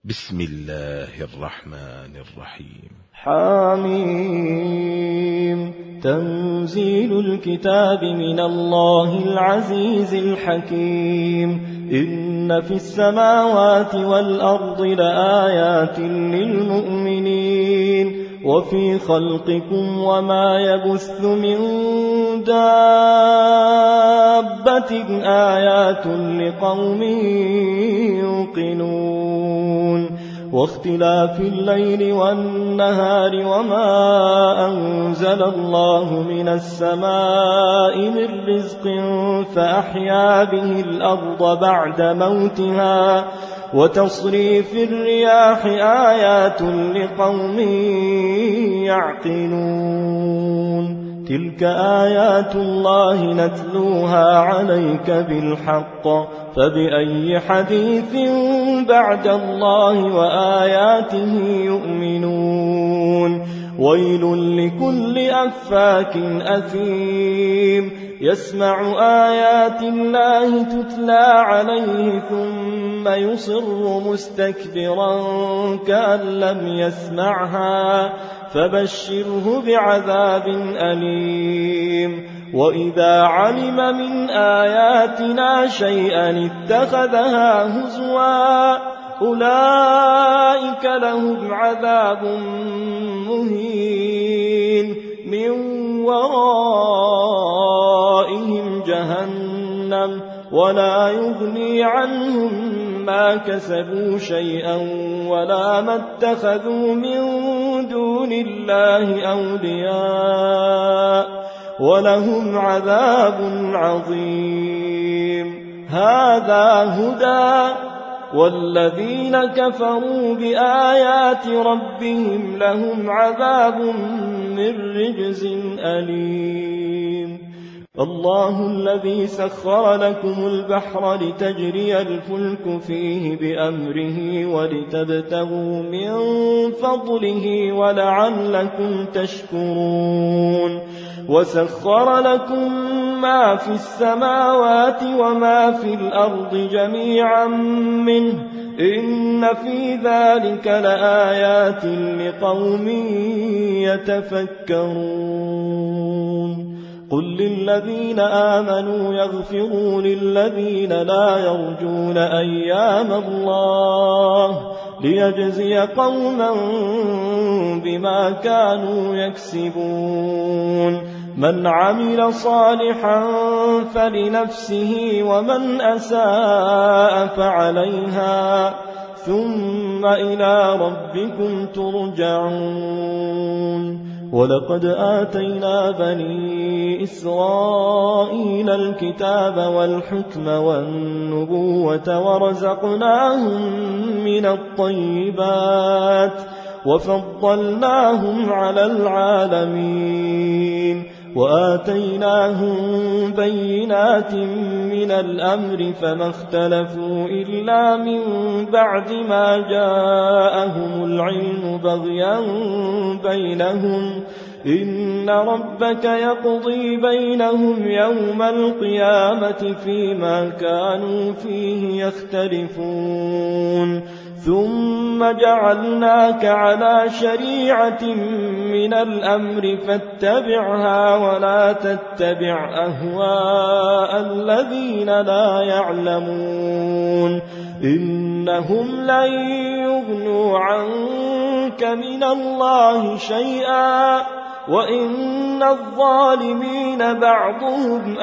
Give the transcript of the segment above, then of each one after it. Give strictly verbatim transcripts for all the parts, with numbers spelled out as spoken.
بسم الله الرحمن الرحيم. حميم. تنزيل الكتاب من الله العزيز الحكيم. إن في السماوات والأرض لآيات للمؤمنين وفي خلقكم وما يبث من دابة آيات لقوم يوقنون. واختلاف الليل والنهار وما أنزل الله من السماء من رزق فأحيا به الأرض بعد موتها وتصريف الرياح آيات لقوم يعقلون. تلك آيات الله نتلوها عليك بالحق فبأي حديث بعد الله وآياته يؤمنون. ويل لكل أفاك أثيم يسمع آيات الله تتلى عليه ثم يصر مستكبرا كأن لم يسمعها فبشره بعذاب أليم. وإذا علم من آياتنا شيئا اتخذها هزوا أولئك لهم عذاب مهين من ورائهم جهنم ولا يغني عنهم ما كسبوا شيئا ولا ما اتخذوا من دون الله أولياء ولهم عذاب عظيم. هذا هدى والذين كفروا بآيات ربهم لهم عذاب من رجز أليم. الله الذي سخر لكم البحر لتجري الفلك فيه بأمره ولتبتغوا من فضله ولعلكم تشكرون. وسخر لكم ما في السماوات وما في الأرض جميعا منه إن في ذلك لآيات لقوم يتفكرون. قل للذين آمنوا يغفروا للذين لا يرجون أيام الله ليجزي قوما بما كانوا يكسبون. من عمل صالحا فلنفسه ومن أساء فعليها ثم إلى ربكم ترجعون. ولقد آتينا بني إسرائيل الكتاب والحكم والنبوة ورزقناهم من الطيبات وفضلناهم على العالمين وآتيناهم بينات من الأمر فما اختلفوا إلا من بعد ما جاءهم العلم بغيا بينهم إن ربك يقضي بينهم يوم القيامة فيما كانوا فيه يختلفون. ثم جعلناك على شريعة من الأمر فاتبعها ولا تتبع أهواء الذين لا يعلمون إنهم لن يغنوا عنك من الله شيئا وإن الظالمين بعضهم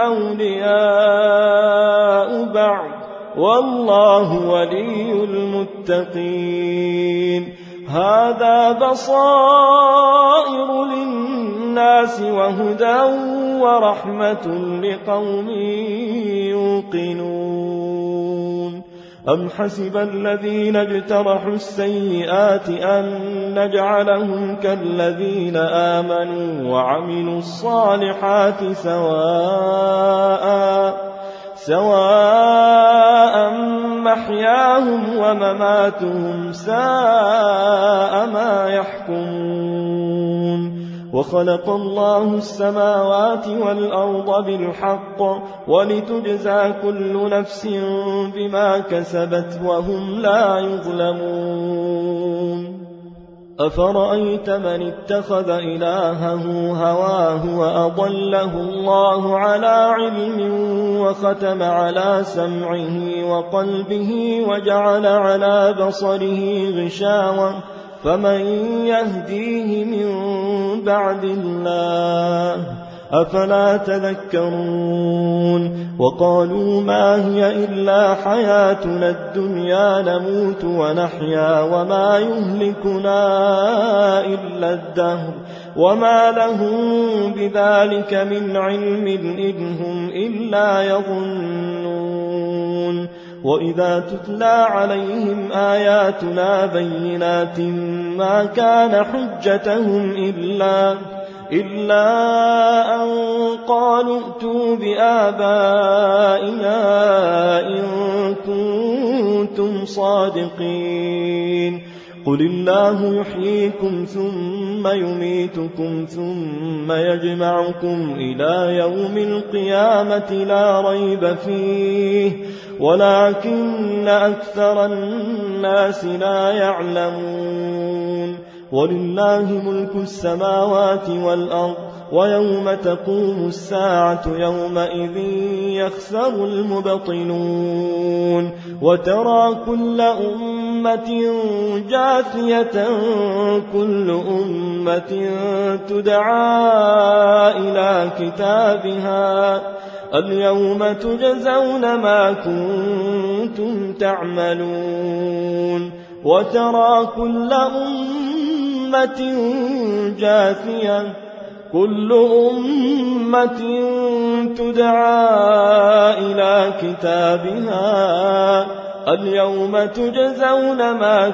أولياء بعض والله ولي المتقين. هذا بصائر للناس وهدى ورحمة لقوم يوقنون. أم حسب الذين اجترحوا السيئات أن نجعلهم كالذين آمنوا وعملوا الصالحات سواء سواء محياهم ومماتهم ساء ما يحكمون. وخلق الله السماوات والأرض بالحق ولتجزى كل نفس بما كسبت وهم لا يظلمون أفرأيت من اتخذ إلهه هواه وأضله الله على علم وختم على سمعه وقلبه وجعل على بصره غشاوة فمن يهديه من بعد الله أفلا تذكرون وقالوا ما هي إلا حياتنا الدنيا نموت ونحيا وما يهلكنا إلا الدهر وما لهم بذلك من علم إن هم إلا يظنون وإذا تتلى عليهم آياتنا بينات ما كان حجتهم إلا إلا أن قالوا ائتوا بآبائنا إن كنتم صادقين قل الله يحييكم ثم يميتكم ثم يجمعكم إلى يوم القيامة لا ريب فيه ولكن أكثر الناس لا يعلمون ولله ملك السماوات والأرض ويوم تقوم الساعة يومئذ يخسر المبطلون وترى كل أمة جاثية كل أمة تدعى إلى كتابها اليوم تجزون ما كنتم تعملون وترى كل أمة جاثية كل أمة تدعى إلى كتابها اليوم تجزون ما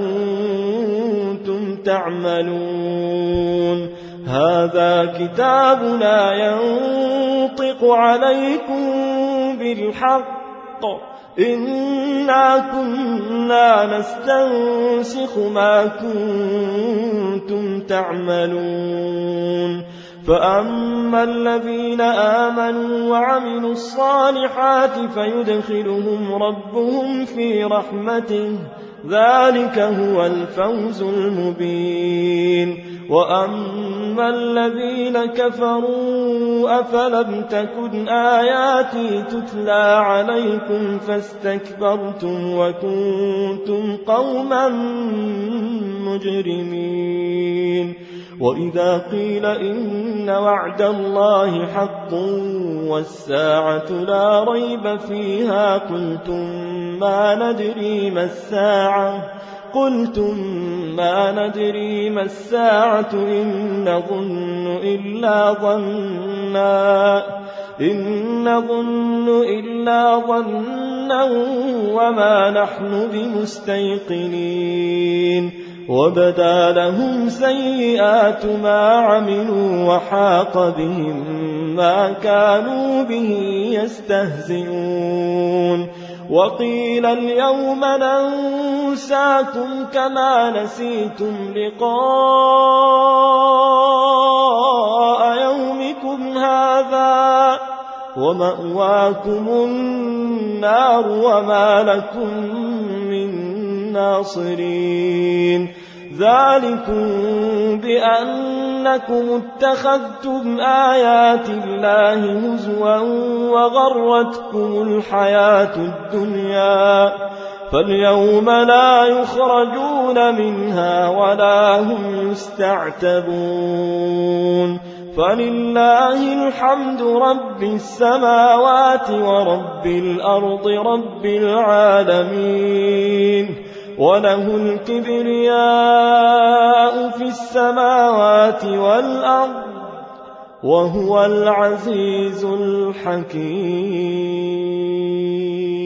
كنتم تعملون هذا كتابنا ينطق عليكم بالحق إنا كنا نستنسخ ما كنتم تعملون فأما الذين آمنوا وعملوا الصالحات فيدخلهم ربهم في رحمته ذلك هو الفوز المبين وأما الذين كفروا أفلم تكن آياتي تتلى عليكم فاستكبرتم وكنتم قوما مجرمين وإذا قيل إن وعد الله حق والساعة لا ريب فيها قلتم ما ندري ما الساعة قلتم ما ندري ما الساعة إن نظن إلا ظنا إن نظن إلا ظنا وما نحن بمستيقنين وبدا لهم سيئات ما عملوا وحاق بهم ما كانوا به يستهزئون وقيل اليوم ننساكم كما نسيتم لقاء يومكم هذا ومأواكم النار وما لكم من ناصرين ذلكم بأنكم اتخذتم آيات الله هزوا وغرتكم الحياة الدنيا فاليوم لا يخرجون منها ولا هم يستعتبون فلله الحمد رب السماوات ورب الأرض رب العالمين وله الكبرياء في السماوات والأرض وهو العزيز الحكيم